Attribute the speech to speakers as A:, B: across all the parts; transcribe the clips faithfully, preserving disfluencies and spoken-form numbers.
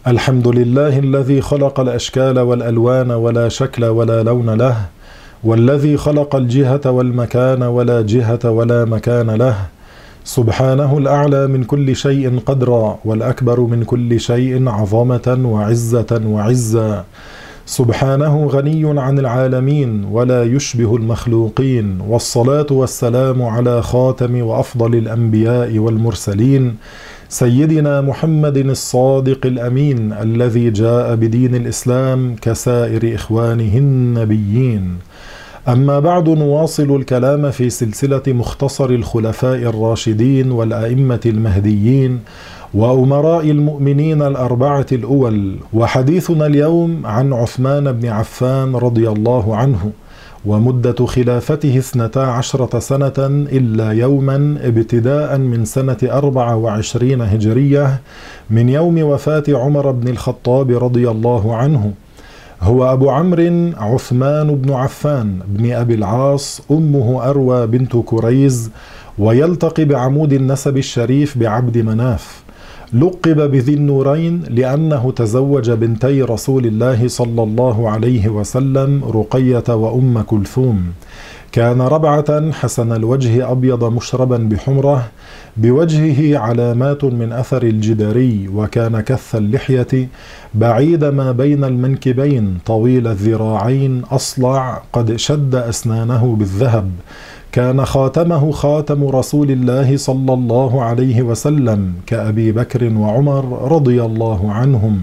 A: الحمد لله الذي خلق الأشكال والألوان ولا شكل ولا لون له، والذي خلق الجهة والمكان ولا جهة ولا مكان له، سبحانه الأعلى من كل شيء قدرا، والأكبر من كل شيء عظمة وعزة وعزا، سبحانه غني عن العالمين ولا يشبه المخلوقين، والصلاة والسلام على خاتم وأفضل الأنبياء والمرسلين، سيدنا محمد الصادق الأمين الذي جاء بدين الإسلام كسائر إخوانه النبيين. أما بعد، نواصل الكلام في سلسلة مختصر الخلفاء الراشدين والأئمة المهديين وأمراء المؤمنين الأربعة الأول، وحديثنا اليوم عن عثمان بن عفان رضي الله عنه، ومدة خلافته اثنتا عشرة سنة إلا يوما، ابتداء من سنة أربع وعشرين هجرية من يوم وفاة عمر بن الخطاب رضي الله عنه. هو أبو عمرو عثمان بن عفان بن أبي العاص، أمه أروى بنت كريز، ويلتقي بعمود النسب الشريف بعبد مناف. لقب بذي النورين لأنه تزوج بنتي رسول الله صلى الله عليه وسلم، رقية وأم كلثوم. كان ربعة حسن الوجه أبيض مشربا بحمرة، بوجهه علامات من أثر الجدري، وكان كث اللحية بعيد ما بين المنكبين، طويل الذراعين، أصلع، قد شد أسنانه بالذهب. كان خاتمه خاتم رسول الله صلى الله عليه وسلم كأبي بكر وعمر رضي الله عنهم.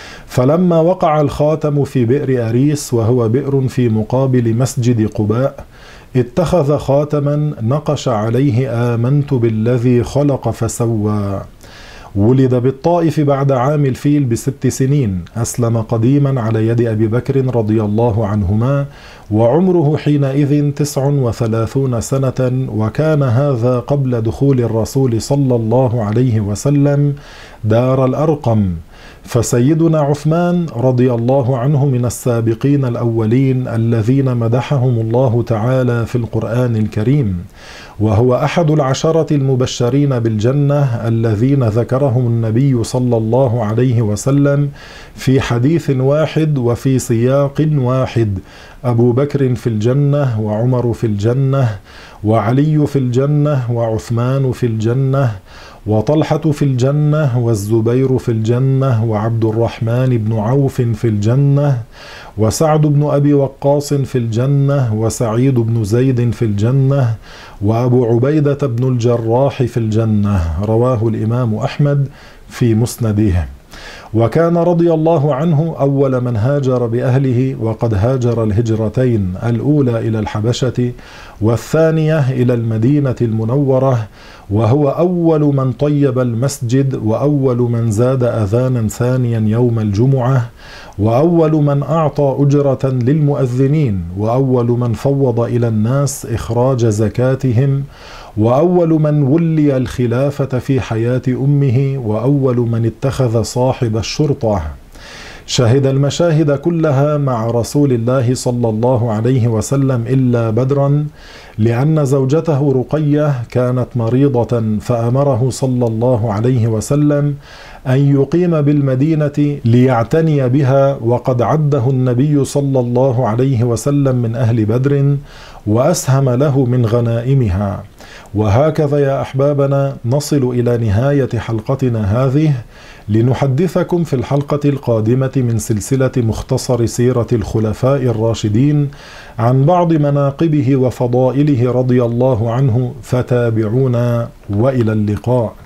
A: فلما وقع الخاتم في بئر أريس، وهو بئر في مقابل مسجد قباء، اتخذ خاتما نقش عليه آمنت بالذي خلق فسوى. ولد بالطائف بعد عام الفيل بست سنين، أسلم قديما على يد أبي بكر رضي الله عنهما، وعمره حينئذ تسع وثلاثون سنة، وكان هذا قبل دخول الرسول صلى الله عليه وسلم دار الأرقم. فسيدنا عثمان رضي الله عنه من السابقين الأولين الذين مدحهم الله تعالى في القرآن الكريم، وهو أحد العشرة المبشرين بالجنة الذين ذكرهم النبي صلى الله عليه وسلم في حديث واحد وفي سياق واحد: أبو بكر في الجنة، وعمر في الجنة، وعلي في الجنة، وعثمان في الجنة، وطلحة في الجنة، والزبير في الجنة، وعبد الرحمن بن عوف في الجنة، وسعد بن أبي وقاص في الجنة، وسعيد بن زيد في الجنة، وأبو عبيدة بن الجراح في الجنة. رواه الإمام أحمد في مسنده. وكان رضي الله عنه أول من هاجر بأهله، وقد هاجر الهجرتين، الأولى إلى الحبشة والثانية إلى المدينة المنورة، وهو أول من طيب المسجد، وأول من زاد أذانا ثانيا يوم الجمعة، وأول من أعطى أجرة للمؤذنين، وأول من فوض إلى الناس إخراج زكاتهم، وأول من ولي الخلافة في حياة أمه، وأول من اتخذ صاحب الشرطة. شهد المشاهد كلها مع رسول الله صلى الله عليه وسلم إلا بدرا، لأن زوجته رقية كانت مريضة، فأمره صلى الله عليه وسلم أن يقيم بالمدينة ليعتني بها، وقد عده النبي صلى الله عليه وسلم من أهل بدر، وأسهم له من غنائمها. وهكذا يا أحبابنا نصل إلى نهاية حلقتنا هذه، لنحدثكم في الحلقة القادمة من سلسلة مختصر سيرة الخلفاء الراشدين عن بعض مناقبه وفضائله رضي الله عنه، فتابعونا وإلى اللقاء.